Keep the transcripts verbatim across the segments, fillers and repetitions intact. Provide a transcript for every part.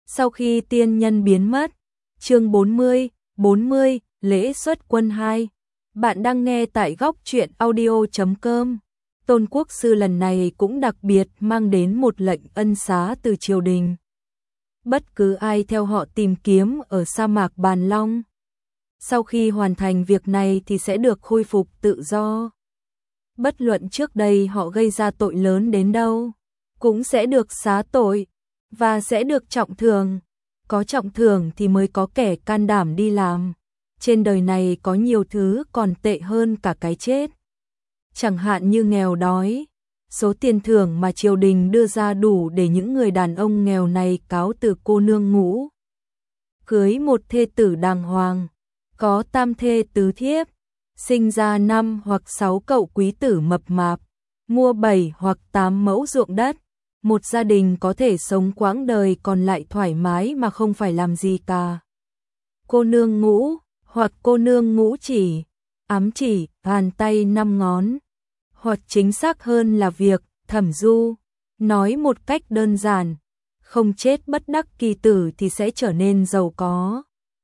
Sau khi tiên nhân biến mất. Chương bốn mươi, bốn mươi, lễ xuất quân hai. Bạn đang nghe tại góc truyện audio chấm com. Tôn Quốc Sư lần này cũng đặc biệt mang đến một lệnh ân xá từ triều đình. Bất cứ ai theo họ tìm kiếm ở sa mạc Bàn Long, sau khi hoàn thành việc này thì sẽ được khôi phục tự do. Bất luận trước đây họ gây ra tội lớn đến đâu, cũng sẽ được xá tội, và sẽ được trọng thưởng. Có trọng thưởng thì mới có kẻ can đảm đi làm. Trên đời này có nhiều thứ còn tệ hơn cả cái chết. Chẳng hạn như nghèo đói. Số tiền thưởng mà triều đình đưa ra đủ để những người đàn ông nghèo này cáo từ cô nương ngũ. Cưới một thê tử đàng hoàng, có tam thê tứ thiếp, sinh ra năm hoặc sáu cậu quý tử mập mạp, mua bảy hoặc tám mẫu ruộng đất. Một gia đình có thể sống quãng đời còn lại thoải mái mà không phải làm gì cả. Cô nương ngũ, hoặc cô nương ngũ chỉ, ám chỉ, bàn tay năm ngón. Hoặc chính xác hơn là việc, Thẩm Du, nói một cách đơn giản, không chết bất đắc kỳ tử thì sẽ trở nên giàu có.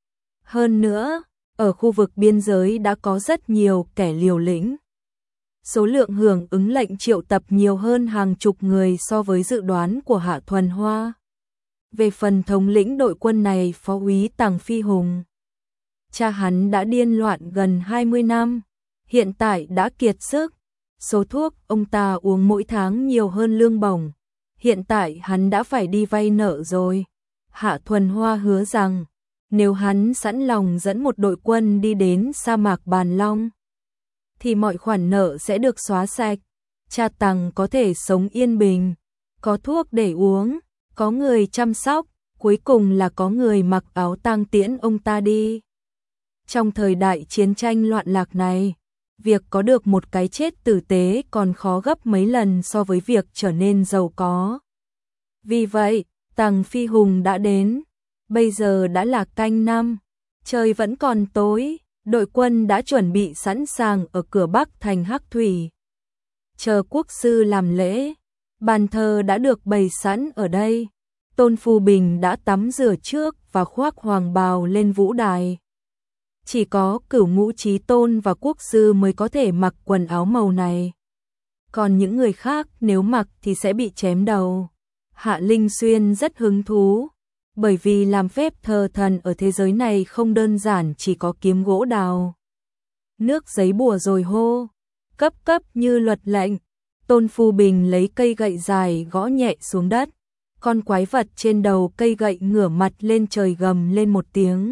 Hơn nữa, ở khu vực biên giới đã có rất nhiều kẻ liều lĩnh. Số lượng hưởng ứng lệnh triệu tập nhiều hơn hàng chục người so với dự đoán của Hạ Thuần Hoa. Về phần thống lĩnh đội quân này, Phó úy Tằng Phi Hùng, cha hắn đã điên loạn gần hai mươi năm, hiện tại đã kiệt sức. Số thuốc ông ta uống mỗi tháng nhiều hơn lương bổng, hiện tại hắn đã phải đi vay nợ rồi. Hạ Thuần Hoa hứa rằng, nếu hắn sẵn lòng dẫn một đội quân đi đến sa mạc Bàn Long, thì mọi khoản nợ sẽ được xóa sạch. Cha Tằng có thể sống yên bình, có thuốc để uống, có người chăm sóc, cuối cùng là có người mặc áo tang tiễn ông ta đi. Trong thời đại chiến tranh loạn lạc này, việc có được một cái chết tử tế còn khó gấp mấy lần so với việc trở nên giàu có. Vì vậy, Tằng Phi Hùng đã đến. Bây giờ đã là canh năm, trời vẫn còn tối, đội quân đã chuẩn bị sẵn sàng ở cửa bắc thành Hắc Thủy. Chờ quốc sư làm lễ, bàn thờ đã được bày sẵn ở đây. Tôn Phu Bình đã tắm rửa trước và khoác hoàng bào lên vũ đài. Chỉ có Cửu Ngũ Chí Tôn và quốc sư mới có thể mặc quần áo màu này. Còn những người khác nếu mặc thì sẽ bị chém đầu. Hạ Linh Xuyên rất hứng thú, bởi vì làm phép thờ thần ở thế giới này không đơn giản chỉ có kiếm gỗ đào, nước giấy bùa rồi hô, cấp cấp như luật lệnh. Tôn Phu Bình lấy cây gậy dài gõ nhẹ xuống đất. Con quái vật trên đầu cây gậy ngửa mặt lên trời gầm lên một tiếng.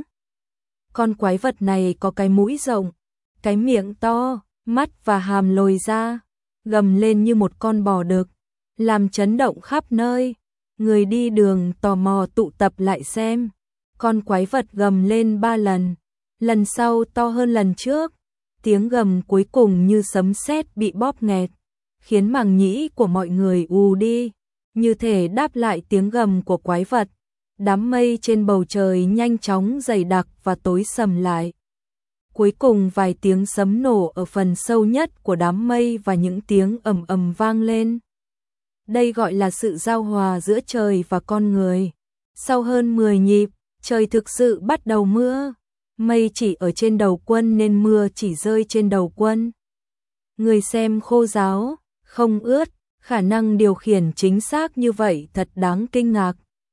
Con quái vật này có cái mũi rộng, cái miệng to, mắt và hàm lồi ra, gầm lên như một con bò đực, làm chấn động khắp nơi. Người đi đường tò mò tụ tập lại xem. Con quái vật gầm lên ba lần, lần sau to hơn lần trước. Tiếng gầm cuối cùng như sấm sét bị bóp nghẹt, khiến màng nhĩ của mọi người ù đi, như thể đáp lại tiếng gầm của quái vật. Đám mây trên bầu trời nhanh chóng dày đặc và tối sầm lại. Cuối cùng vài tiếng sấm nổ ở phần sâu nhất của đám mây và những tiếng ầm ầm vang lên. Đây gọi là sự giao hòa giữa trời và con người. Sau hơn mười nhịp, trời thực sự bắt đầu mưa. Mây chỉ ở trên đầu quân nên mưa chỉ rơi trên đầu quân. Người xem khô ráo, không ướt, khả năng điều khiển chính xác như vậy thật đáng kinh ngạc.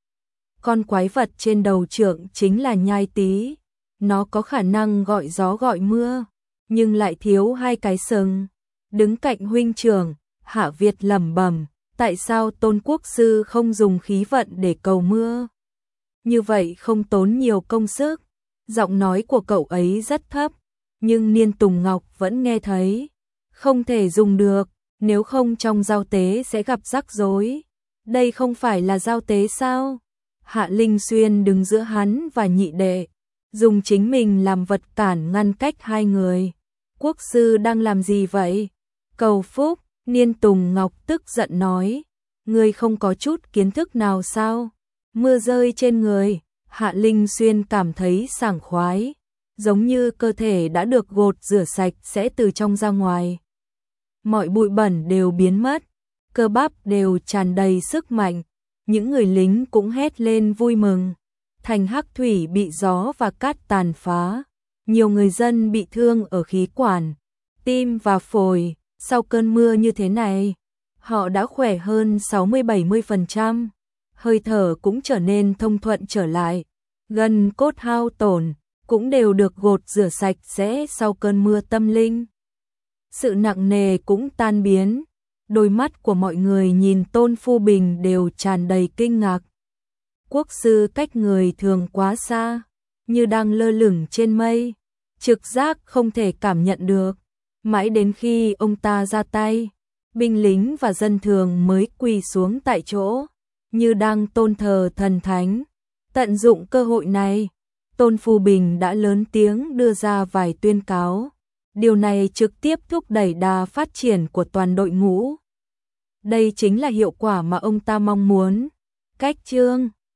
Con quái vật trên đầu trượng chính là Nhai Tý. Nó có khả năng gọi gió gọi mưa, nhưng lại thiếu hai cái sừng. Đứng cạnh huynh trưởng, Hạ Việt lẩm bẩm, tại sao Tôn Quốc Sư không dùng khí vận để cầu mưa? Như vậy không tốn nhiều công sức. Giọng nói của cậu ấy rất thấp, nhưng Niên Tùng Ngọc vẫn nghe thấy. Không thể dùng được, nếu không trong giao tế sẽ gặp rắc rối. Đây không phải là giao tế sao? Hạ Linh Xuyên đứng giữa hắn và nhị đệ, dùng chính mình làm vật cản ngăn cách hai người. Quốc sư đang làm gì vậy? Cầu phúc. Niên Tùng Ngọc tức giận nói, ngươi không có chút kiến thức nào sao? Mưa rơi trên người. Hạ Linh Xuyên cảm thấy sảng khoái, giống như cơ thể đã được gột rửa sạch sẽ từ trong ra ngoài. Mọi bụi bẩn đều biến mất, cơ bắp đều tràn đầy sức mạnh, những người lính cũng hét lên vui mừng. Thành Hắc Thủy bị gió và cát tàn phá, nhiều người dân bị thương ở khí quản, tim và phổi. Sau cơn mưa như thế này, họ đã khỏe hơn sáu mươi đến bảy mươi phần trăm, hơi thở cũng trở nên thông thuận trở lại, gần cốt hao tổn cũng đều được gột rửa sạch sẽ sau cơn mưa tâm linh. Sự nặng nề cũng tan biến, đôi mắt của mọi người nhìn Tôn Phu Bình đều tràn đầy kinh ngạc. Quốc sư cách người thường quá xa, như đang lơ lửng trên mây, trực giác không thể cảm nhận được. Mãi đến khi ông ta ra tay, binh lính và dân thường mới quỳ xuống tại chỗ, như đang tôn thờ thần thánh. Tận dụng cơ hội này, Tôn Phu Bình đã lớn tiếng đưa ra vài tuyên cáo. Điều này trực tiếp thúc đẩy đà phát triển của toàn đội ngũ. Đây chính là hiệu quả mà ông ta mong muốn. Cách chương